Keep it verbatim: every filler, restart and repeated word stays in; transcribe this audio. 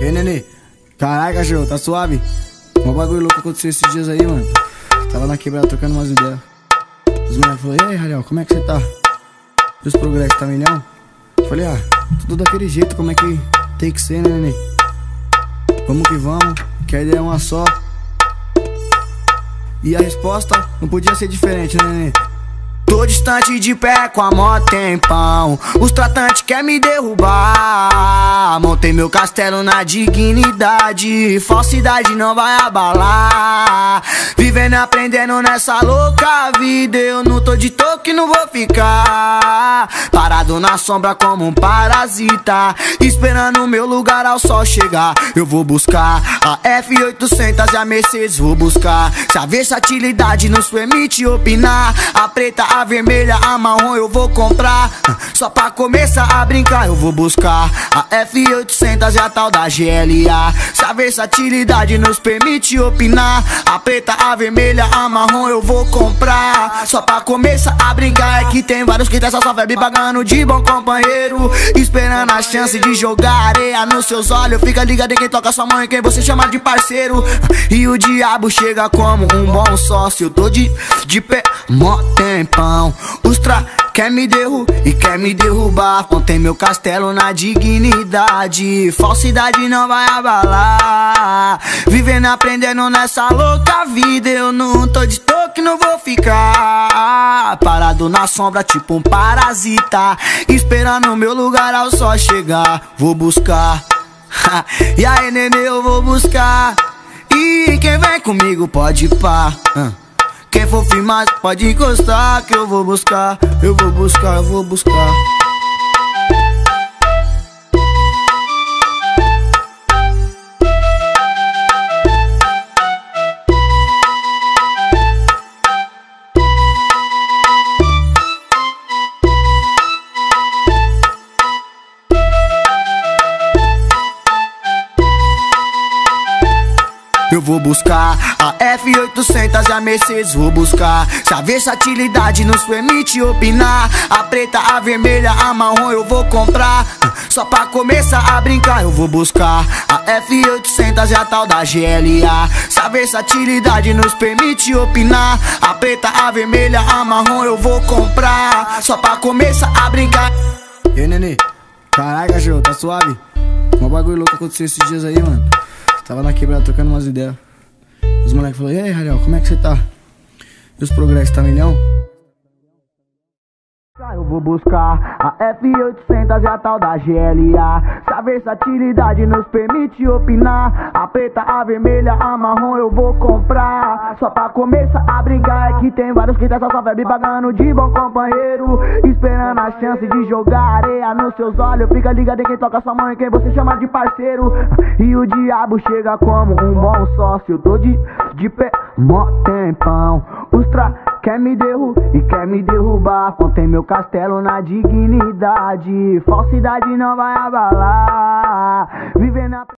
E aí, nenê? Caralho, cachorro, tá suave? Um bagulho louco aconteceu esses dias aí, mano. Tava na quebrada trocando umas ideias. Os moleques falaram: e aí, Ralhão, como é que você tá? E os progressos, tá milhão? Falei: ah, tudo daquele jeito, como é que tem que ser, né, nenê? Vamos que vamos, que a ideia é uma só. E a resposta não podia ser diferente, né, nenê? Tô distante de pé com a mó tempão. Os tratantes querem me derrubar. Montei meu castelo na dignidade. Falsidade não vai abalar. Vivendo e aprendendo nessa louca vida. Eu não tô de toque, não vou ficar parado na sombra como um parasita, esperando o meu lugar ao sol chegar. Eu vou buscar a F oitocentos e a Mercedes, vou buscar. Se a versatilidade nos permite opinar, a preta, a vermelha, a marrom eu vou comprar. Só pra começar a brincar eu vou buscar a F oitocentos e a tal da G L A. Se a versatilidade nos permite opinar, a preta, a vermelha, a marrom eu vou comprar. Só pra começar a brincar é que tem vários que tem essa só febre pagando de bom companheiro, esperando a chance de jogar areia nos seus olhos. Fica ligado em quem toca sua mãe, quem você chama de parceiro. E o diabo chega como um bom sócio. Eu tô de, de pé, mó tempão. Os tra quer me derrubar e quer me derrubar. Montei meu castelo na dignidade. Falsidade não vai abalar. Vivendo, aprendendo nessa louca vida. Eu não tô de toque, não vou ficar parado na sombra tipo um parasita, esperando o meu lugar ao sol chegar. Vou buscar. E aí, nenê, eu vou buscar. E quem vem comigo pode ir pá. Quem for firmar pode encostar, que eu vou buscar. Eu vou buscar, eu vou buscar. Eu vou buscar a F oitocentos e a Mercedes, vou buscar. Se a versatilidade nos permite opinar, a preta, a vermelha, a marrom eu vou comprar. Só pra começar a brincar eu vou buscar a F oitocentos e a tal da G L A. Se a versatilidade nos permite opinar, a preta, a vermelha, a marrom eu vou comprar. Só pra começar a brincar. E aí, nenê? Caralho, cachorro, tá suave? Um bagulho louco aconteceu esses dias aí, mano. Tava na quebrada trocando umas ideias. Os moleques falaram: e aí, Ralhão, como é que você tá? E os progressos, tá milhão? Eu vou buscar a F oitocentos e a tal da G L A. Se a versatilidade nos permite opinar, a preta, a vermelha, a marrom eu vou comprar. Só pra começar a brincar é que tem vários que tem essa só febre pagando de bom companheiro, esperando a chance de jogar areia nos seus olhos. Fica ligado em quem toca sua mãe, quem você chama de parceiro. E o diabo chega como um bom sócio. Eu tô de, de pé, mó tempão. Os tra quer me derrubar e quer me derrubar. Montei meu castelo na dignidade. Falsidade não vai abalar. Vivendo a